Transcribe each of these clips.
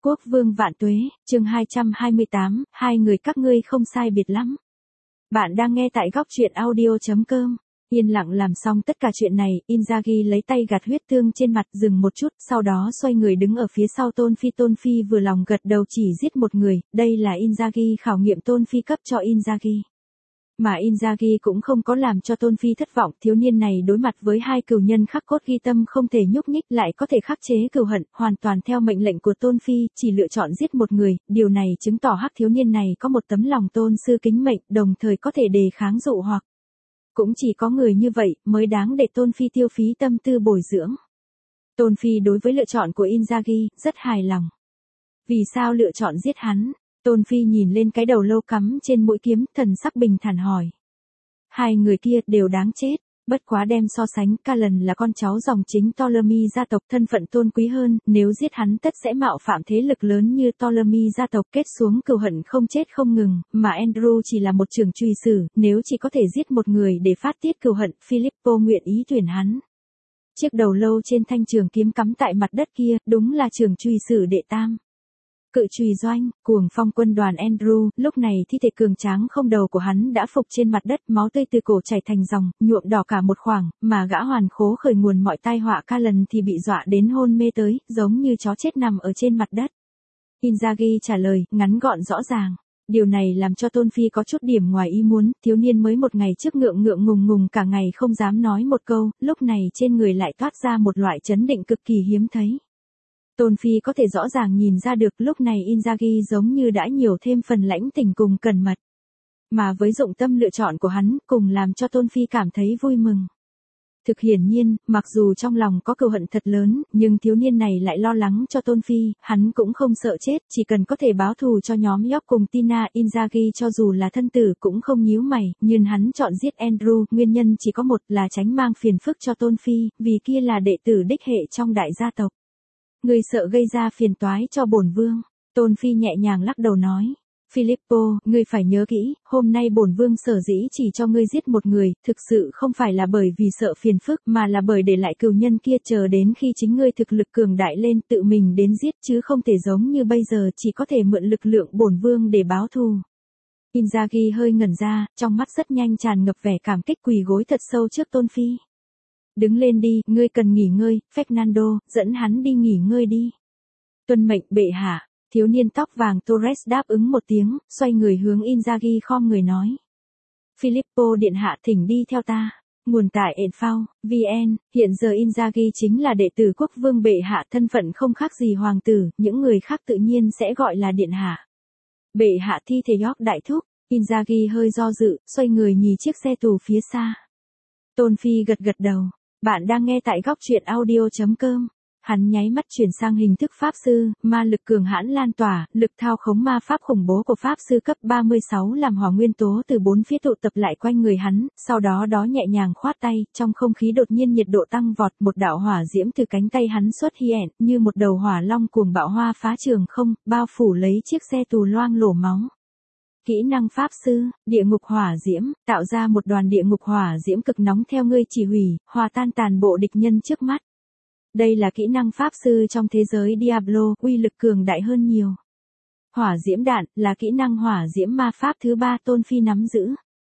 Quốc vương vạn tuế, chương 228, hai người các ngươi không sai biệt lắm. Bạn đang nghe tại góc truyện audio.com. Yên lặng làm xong tất cả chuyện này, Inzaghi lấy tay gạt huyết tương trên mặt, dừng một chút, sau đó xoay người đứng ở phía sau Tôn Phi. Tôn Phi vừa lòng gật đầu, chỉ giết một người, đây là Inzaghi khảo nghiệm Tôn Phi cấp cho Inzaghi. Mà Inzaghi cũng không có làm cho Tôn Phi thất vọng, thiếu niên này đối mặt với hai cừu nhân khắc cốt ghi tâm không thể nhúc nhích, lại có thể khắc chế cừu hận, hoàn toàn theo mệnh lệnh của Tôn Phi, chỉ lựa chọn giết một người, điều này chứng tỏ hắc thiếu niên này có một tấm lòng tôn sư kính mệnh, đồng thời có thể đề kháng dụ hoặc. Cũng chỉ có người như vậy mới đáng để Tôn Phi tiêu phí tâm tư bồi dưỡng. Tôn Phi đối với lựa chọn của Inzaghi rất hài lòng. Vì sao lựa chọn giết hắn? Tôn Phi nhìn lên cái đầu lâu cắm trên mũi kiếm, thần sắc bình thản hỏi. Hai người kia đều đáng chết, bất quá đem so sánh, Callan là con cháu dòng chính Ptolemy gia tộc, thân phận tôn quý hơn, nếu giết hắn tất sẽ mạo phạm thế lực lớn như Ptolemy gia tộc, kết xuống cừu hận không chết không ngừng, mà Andrew chỉ là một trưởng truy sử, nếu chỉ có thể giết một người để phát tiết cừu hận, Filippo nguyện ý tuyển hắn. Chiếc đầu lâu trên thanh trường kiếm cắm tại mặt đất kia, đúng là trưởng truy sử đệ tam. Cự chùy doanh, cuồng phong quân đoàn Andrew, lúc này thi thể cường tráng không đầu của hắn đã phục trên mặt đất, máu tươi từ cổ chảy thành dòng, nhuộm đỏ cả một khoảng, mà gã hoàn khố khởi nguồn mọi tai họa Callan thì bị dọa đến hôn mê tới, giống như chó chết nằm ở trên mặt đất. Inzaghi trả lời, ngắn gọn rõ ràng. Điều này làm cho Tôn Phi có chút điểm ngoài ý muốn, thiếu niên mới một ngày trước ngượng ngùng cả ngày không dám nói một câu, lúc này trên người lại toát ra một loại chấn định cực kỳ hiếm thấy. Tôn Phi có thể rõ ràng nhìn ra được lúc này Inzaghi giống như đã nhiều thêm phần lãnh tình cùng cẩn mật. Mà với dụng tâm lựa chọn của hắn, cùng làm cho Tôn Phi cảm thấy vui mừng. Thực hiển nhiên, mặc dù trong lòng có cừu hận thật lớn, nhưng thiếu niên này lại lo lắng cho Tôn Phi, hắn cũng không sợ chết, chỉ cần có thể báo thù cho nhóm York cùng Tina. Inzaghi cho dù là thân tử cũng không nhíu mày, nhưng hắn chọn giết Andrew, nguyên nhân chỉ có một là tránh mang phiền phức cho Tôn Phi, vì kia là đệ tử đích hệ trong đại gia tộc. Ngươi sợ gây ra phiền toái cho bổn vương. Tôn Phi nhẹ nhàng lắc đầu nói. Filippo, ngươi phải nhớ kỹ, hôm nay bổn vương sở dĩ chỉ cho ngươi giết một người, thực sự không phải là bởi vì sợ phiền phức, mà là bởi để lại cừu nhân kia chờ đến khi chính ngươi thực lực cường đại lên tự mình đến giết, chứ không thể giống như bây giờ chỉ có thể mượn lực lượng bổn vương để báo thù. Inzaghi hơi ngẩn ra, trong mắt rất nhanh tràn ngập vẻ cảm kích, quỳ gối thật sâu trước Tôn Phi. Đứng lên đi, ngươi cần nghỉ ngơi, Fernando, dẫn hắn đi nghỉ ngơi đi. Tuân mệnh bệ hạ, thiếu niên tóc vàng Torres đáp ứng một tiếng, xoay người hướng Inzaghi khom người nói. Filippo điện hạ thỉnh đi theo ta. Nguồn tại Enfao, VN, hiện giờ Inzaghi chính là đệ tử quốc vương bệ hạ, thân phận không khác gì hoàng tử, những người khác tự nhiên sẽ gọi là điện hạ. Bệ hạ thi thể York đại thúc, Inzaghi hơi do dự, xoay người nhìn chiếc xe tù phía xa. Tôn Phi gật đầu. Bạn đang nghe tại góc truyện audio.com. Hắn nháy mắt chuyển sang hình thức pháp sư, ma lực cường hãn lan tỏa, lực thao khống ma pháp khủng bố của pháp sư cấp 36 làm hỏa nguyên tố từ bốn phía tụ tập lại quanh người hắn, sau đó nhẹ nhàng khoát tay, trong không khí đột nhiên nhiệt độ tăng vọt, một đạo hỏa diễm từ cánh tay hắn xuất hiện, như một đầu hỏa long cuồng bạo hoa phá trường không, bao phủ lấy chiếc xe tù loang lổ máu. Kỹ năng pháp sư, địa ngục hỏa diễm, tạo ra một đoàn địa ngục hỏa diễm cực nóng theo ngươi chỉ huy, hòa tan toàn bộ địch nhân trước mắt. Đây là kỹ năng pháp sư trong thế giới Diablo, uy lực cường đại hơn nhiều. Hỏa diễm đạn là kỹ năng hỏa diễm ma pháp thứ 3 Tôn Phi nắm giữ.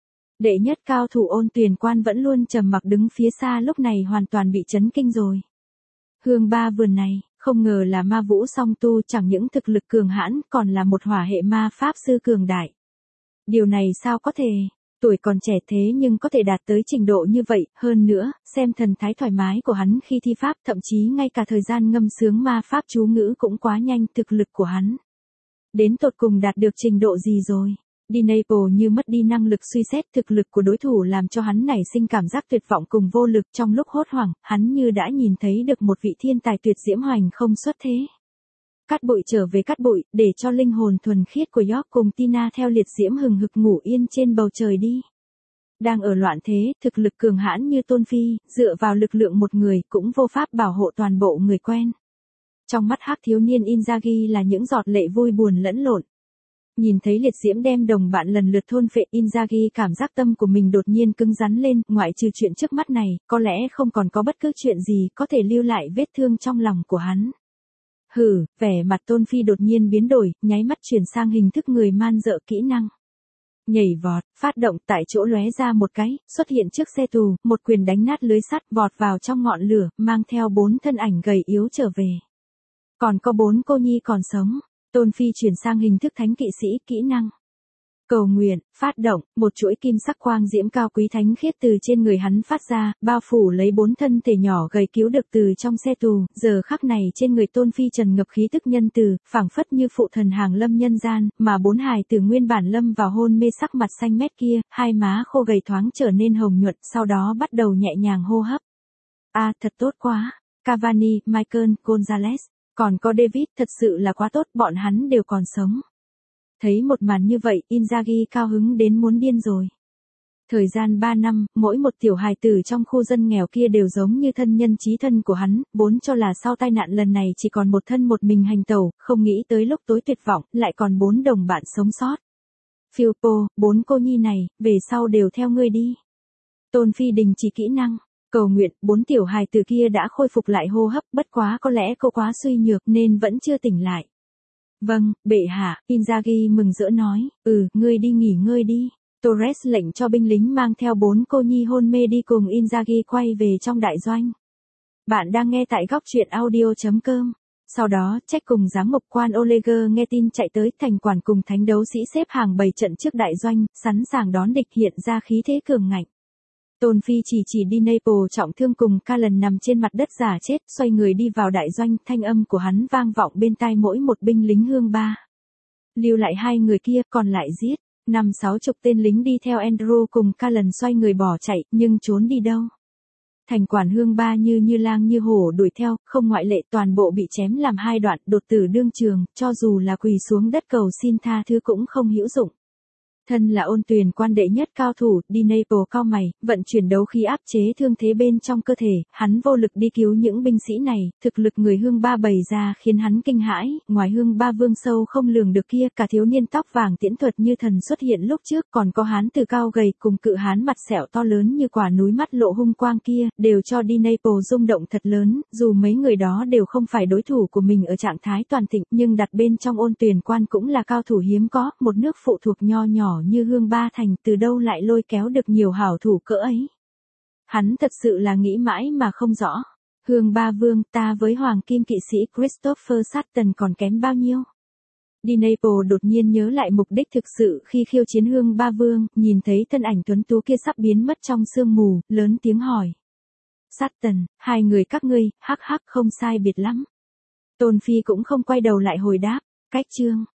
Đệ nhất cao thủ Ôn Tuyền Quan vẫn luôn trầm mặc đứng phía xa, lúc này hoàn toàn bị chấn kinh rồi. Hương ba vườn này, không ngờ là ma vũ song tu, chẳng những thực lực cường hãn, còn là một hỏa hệ ma pháp sư cường đại. Điều này sao có thể, tuổi còn trẻ thế nhưng có thể đạt tới trình độ như vậy, hơn nữa, xem thần thái thoải mái của hắn khi thi pháp, thậm chí ngay cả thời gian ngâm sướng ma pháp chú ngữ cũng quá nhanh, thực lực của hắn. Đến tột cùng đạt được trình độ gì rồi? Dinapo như mất đi năng lực suy xét thực lực của đối thủ làm cho hắn nảy sinh cảm giác tuyệt vọng cùng vô lực, trong lúc hốt hoảng, hắn như đã nhìn thấy được một vị thiên tài tuyệt diễm hoành không xuất thế. Cát bụi trở về cát bụi, để cho linh hồn thuần khiết của York cùng Tina theo liệt diễm hừng hực ngủ yên trên bầu trời đi. Đang ở loạn thế, thực lực cường hãn như Tôn Phi, dựa vào lực lượng một người cũng vô pháp bảo hộ toàn bộ người quen. Trong mắt hắc thiếu niên Inzaghi là những giọt lệ vui buồn lẫn lộn. Nhìn thấy liệt diễm đem đồng bạn lần lượt thôn phệ, Inzaghi cảm giác tâm của mình đột nhiên cứng rắn lên, ngoại trừ chuyện trước mắt này, có lẽ không còn có bất cứ chuyện gì có thể lưu lại vết thương trong lòng của hắn. Hử, vẻ mặt Tôn Phi đột nhiên biến đổi, nháy mắt chuyển sang hình thức người man dợ kỹ năng. Nhảy vọt, phát động tại chỗ lóe ra một cái, xuất hiện trước xe tù, một quyền đánh nát lưới sắt vọt vào trong ngọn lửa, mang theo 4 thân ảnh gầy yếu trở về. Còn có 4 cô nhi còn sống. Tôn Phi chuyển sang hình thức thánh kỵ sĩ kỹ năng. Cầu nguyện, phát động, một chuỗi kim sắc quang diễm cao quý thánh khiết từ trên người hắn phát ra, bao phủ lấy 4 thân thể nhỏ gầy cứu được từ trong xe tù, giờ khắc này trên người Tôn Phi trần ngập khí tức nhân từ, phảng phất như phụ thần hàng lâm nhân gian, mà 4 hài tử nguyên bản lâm vào hôn mê sắc mặt xanh mét kia, hai má khô gầy thoáng trở nên hồng nhuận, sau đó bắt đầu nhẹ nhàng hô hấp. Thật tốt quá, Cavani, Michael, Gonzalez, còn có David, thật sự là quá tốt, bọn hắn đều còn sống. Thấy một màn như vậy, Inzaghi cao hứng đến muốn điên rồi. Thời gian 3 năm, mỗi một tiểu hài tử trong khu dân nghèo kia đều giống như thân nhân chí thân của hắn, vốn cho là sau tai nạn lần này chỉ còn một thân một mình hành tẩu, không nghĩ tới lúc tối tuyệt vọng, lại còn 4 đồng bạn sống sót. Philpo, 4 cô nhi này, về sau đều theo ngươi đi. Tôn Phi đình chỉ kỹ năng. Cầu nguyện, 4 tiểu hài tử kia đã khôi phục lại hô hấp, bất quá có lẽ cô quá suy nhược nên vẫn chưa tỉnh lại. Vâng, bệ hạ, Inzaghi mừng rỡ nói, ngươi đi nghỉ ngơi đi. Torres lệnh cho binh lính mang theo 4 cô nhi hôn mê đi cùng Inzaghi quay về trong đại doanh. Bạn đang nghe tại góc truyện audio.com. Sau đó, Check cùng giám mục quan Oleger nghe tin chạy tới thành quản cùng thánh đấu sĩ xếp hàng bày trận trước đại doanh, sẵn sàng đón địch hiện ra khí thế cường ngạnh. Tôn Phi chỉ đi Naples trọng thương cùng Callan nằm trên mặt đất giả chết, xoay người đi vào đại doanh, thanh âm của hắn vang vọng bên tai mỗi một binh lính hương ba. Lưu lại 2 người kia, còn lại giết. 50-60 tên lính đi theo Andrew cùng Callan xoay người bỏ chạy, nhưng trốn đi đâu? Thành quản hương ba như lang như hổ đuổi theo, không ngoại lệ, toàn bộ bị chém làm 2 đoạn, đột tử đương trường, cho dù là quỳ xuống đất cầu xin tha thứ cũng không hữu dụng. Thân là ôn tuyền quan đệ nhất cao thủ, đi Naples cao mày, vận chuyển đấu khí áp chế thương thế bên trong cơ thể, hắn vô lực đi cứu những binh sĩ này, thực lực người hương ba bày ra khiến hắn kinh hãi, ngoài hương ba vương sâu không lường được kia, cả thiếu niên tóc vàng tiễn thuật như thần xuất hiện lúc trước, còn có hán tử cao gầy cùng cự hán mặt sẹo to lớn như quả núi mắt lộ hung quang kia, đều cho đi Naples rung động thật lớn, dù mấy người đó đều không phải đối thủ của mình ở trạng thái toàn thịnh, nhưng đặt bên trong ôn tuyền quan cũng là cao thủ hiếm có, một nước phụ thuộc nho nhỏ như hương ba thành, từ đâu lại lôi kéo được nhiều hảo thủ cỡ ấy. Hắn thật sự là nghĩ mãi mà không rõ. Hương ba vương, ta với hoàng kim kỵ sĩ Christopher Sutton còn kém bao nhiêu? Đi Naples đột nhiên nhớ lại mục đích thực sự khi khiêu chiến hương ba vương, nhìn thấy thân ảnh tuấn tú kia sắp biến mất trong sương mù, lớn tiếng hỏi. Sutton, 2 người các ngươi, hắc không sai biệt lắm. Tôn Phi cũng không quay đầu lại hồi đáp, cách chương.